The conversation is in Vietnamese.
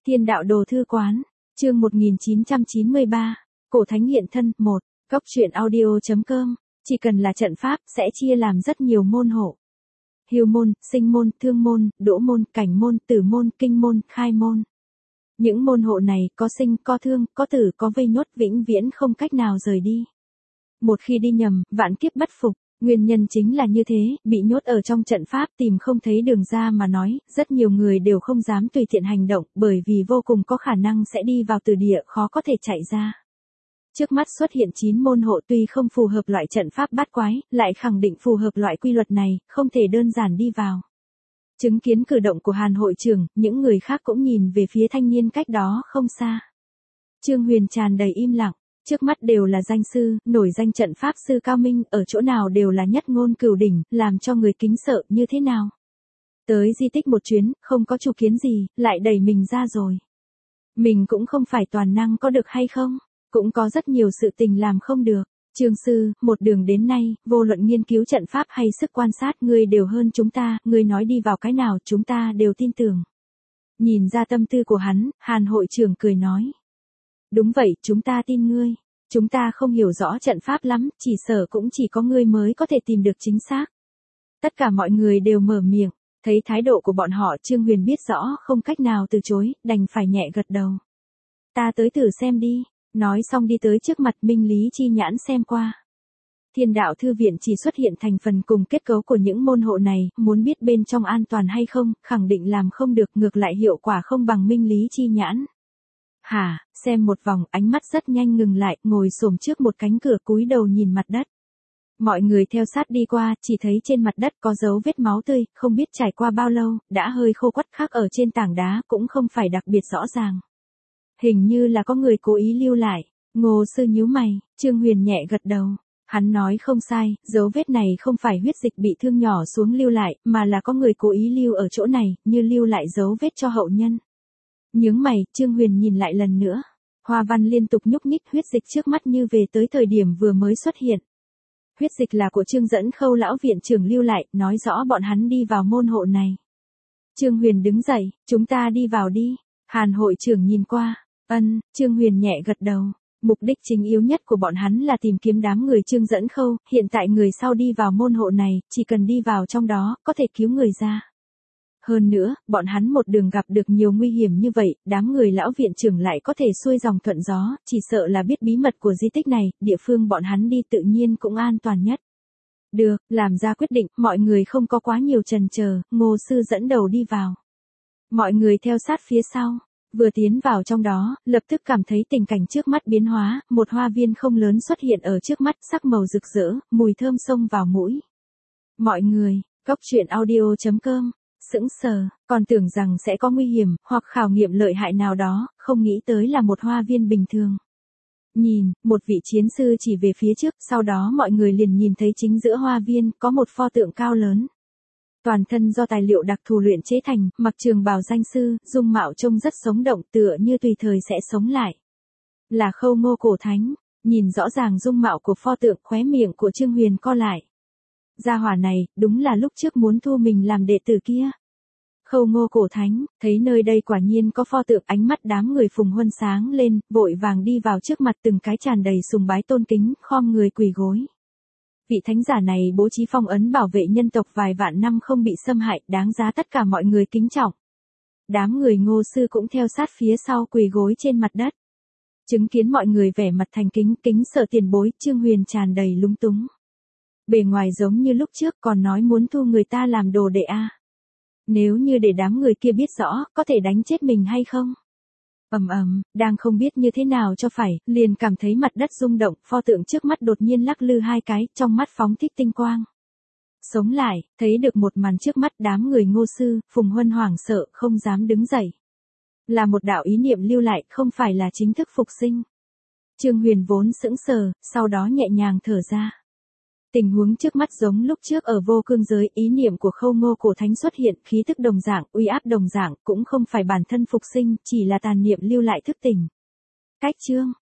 Thiên đạo đồ thư quán, chương 1993, cổ thánh hiện thân, 1, góc truyện audio.com, chỉ cần là trận pháp sẽ chia làm rất nhiều môn hộ. Hưu môn, sinh môn, thương môn, đỗ môn, cảnh môn, tử môn, kinh môn, khai môn. Những môn hộ này có sinh, có thương, có tử, có vây nhốt vĩnh viễn không cách nào rời đi. Một khi đi nhầm, vạn kiếp bất phục. Nguyên nhân chính là như thế, bị nhốt ở trong trận pháp tìm không thấy đường ra mà nói, rất nhiều người đều không dám tùy tiện hành động bởi vì vô cùng có khả năng sẽ đi vào từ địa khó có thể chạy ra. Trước mắt xuất hiện 9 môn hộ tuy không phù hợp loại trận pháp bát quái, lại khẳng định phù hợp loại quy luật này, không thể đơn giản đi vào. Chứng kiến cử động của Hàn hội trưởng, những người khác cũng nhìn về phía thanh niên cách đó không xa. Trương Huyền tràn đầy im lặng. Trước mắt đều là danh sư, nổi danh trận pháp sư cao minh, ở chỗ nào đều là nhất ngôn cửu đỉnh, làm cho người kính sợ như thế nào. Tới di tích một chuyến, không có chủ kiến gì, lại đẩy mình ra rồi. Mình cũng không phải toàn năng có được hay không, cũng có rất nhiều sự tình làm không được. Trương sư, một đường đến nay, vô luận nghiên cứu trận pháp hay sức quan sát, ngươi đều hơn chúng ta, ngươi nói đi vào cái nào chúng ta đều tin tưởng. Nhìn ra tâm tư của hắn, Hàn hội trưởng cười nói. Đúng vậy, chúng ta tin ngươi. Chúng ta không hiểu rõ trận pháp lắm, chỉ sợ cũng chỉ có ngươi mới có thể tìm được chính xác. Tất cả mọi người đều mở miệng, thấy thái độ của bọn họ Trương Huyền biết rõ không cách nào từ chối, đành phải nhẹ gật đầu. Ta tới thử xem đi, nói xong đi tới trước mặt Minh Lý Chi Nhãn xem qua. Thiên đạo thư viện chỉ xuất hiện thành phần cùng kết cấu của những môn hộ này, muốn biết bên trong an toàn hay không, khẳng định làm không được, ngược lại hiệu quả không bằng Minh Lý Chi Nhãn. Hả, xem một vòng, ánh mắt rất nhanh ngừng lại, ngồi xổm trước một cánh cửa cúi đầu nhìn mặt đất. Mọi người theo sát đi qua, chỉ thấy trên mặt đất có dấu vết máu tươi, không biết trải qua bao lâu, đã hơi khô quắt, khác ở trên tảng đá cũng không phải đặc biệt rõ ràng. Hình như là có người cố ý lưu lại. Ngô sư nhíu mày, Trương Huyền nhẹ gật đầu. Hắn nói không sai, dấu vết này không phải huyết dịch bị thương nhỏ xuống lưu lại, mà là có người cố ý lưu ở chỗ này, như lưu lại dấu vết cho hậu nhân. Nhướng mày, Trương Huyền nhìn lại lần nữa. Hoa văn liên tục nhúc nhích, huyết dịch trước mắt như về tới thời điểm vừa mới xuất hiện. Huyết dịch là của Trương Dẫn Khâu lão viện trưởng lưu lại, nói rõ bọn hắn đi vào môn hộ này. Trương Huyền đứng dậy, chúng ta đi vào đi. Hàn hội trưởng nhìn qua, Trương Huyền nhẹ gật đầu. Mục đích chính yếu nhất của bọn hắn là tìm kiếm đám người Trương Dẫn Khâu, hiện tại người sau đi vào môn hộ này, chỉ cần đi vào trong đó, có thể cứu người ra. Hơn nữa, bọn hắn một đường gặp được nhiều nguy hiểm như vậy, đám người lão viện trưởng lại có thể xuôi dòng thuận gió, chỉ sợ là biết bí mật của di tích này, địa phương bọn hắn đi tự nhiên cũng an toàn nhất. Được, làm ra quyết định, mọi người không có quá nhiều chần chờ, Ngô sư dẫn đầu đi vào. Mọi người theo sát phía sau, vừa tiến vào trong đó, lập tức cảm thấy tình cảnh trước mắt biến hóa, một hoa viên không lớn xuất hiện ở trước mắt, sắc màu rực rỡ, mùi thơm xông vào mũi. Mọi người, góc truyện audio.com. Sững sờ, còn tưởng rằng sẽ có nguy hiểm, hoặc khảo nghiệm lợi hại nào đó, không nghĩ tới là một hoa viên bình thường. Nhìn, một vị chiến sư chỉ về phía trước, sau đó mọi người liền nhìn thấy chính giữa hoa viên, có một pho tượng cao lớn. Toàn thân do tài liệu đặc thù luyện chế thành, mặc trường bào danh sư, dung mạo trông rất sống động, tựa như tùy thời sẽ sống lại. Là Khâu Ngô cổ thánh, nhìn rõ ràng dung mạo của pho tượng, khóe miệng của Trương Huyền co lại. Gia hỏa này, đúng là lúc trước muốn thu mình làm đệ tử kia. Khâu Ngô cổ thánh, thấy nơi đây quả nhiên có pho tượng, ánh mắt đám người Phùng Huân sáng lên, vội vàng đi vào trước mặt từng cái tràn đầy sùng bái tôn kính, khom người quỳ gối. Vị thánh giả này bố trí phong ấn bảo vệ nhân tộc vài vạn năm không bị xâm hại, đáng giá tất cả mọi người kính trọng. Đám người Ngô sư cũng theo sát phía sau quỳ gối trên mặt đất. Chứng kiến mọi người vẻ mặt thành kính, kính sợ tiền bối, Trương Huyền tràn đầy lúng túng. Bề ngoài giống như lúc trước còn nói muốn thu người ta làm đồ đệ a. Nếu như để đám người kia biết rõ, có thể đánh chết mình hay không? Đang không biết như thế nào cho phải, liền cảm thấy mặt đất rung động, pho tượng trước mắt đột nhiên lắc lư hai cái, trong mắt phóng thích tinh quang. Sống lại, thấy được một màn trước mắt, đám người Ngô sư, Phùng Huân hoảng sợ, không dám đứng dậy. Là một đạo ý niệm lưu lại, không phải là chính thức phục sinh. Trương Huyền vốn sững sờ, sau đó nhẹ nhàng thở ra. Tình huống trước mắt giống lúc trước ở vô cương giới, ý niệm của Khâu Ngô cổ thánh xuất hiện, khí tức đồng dạng, uy áp đồng dạng, cũng không phải bản thân phục sinh, chỉ là tàn niệm lưu lại thức tỉnh. Cách chương,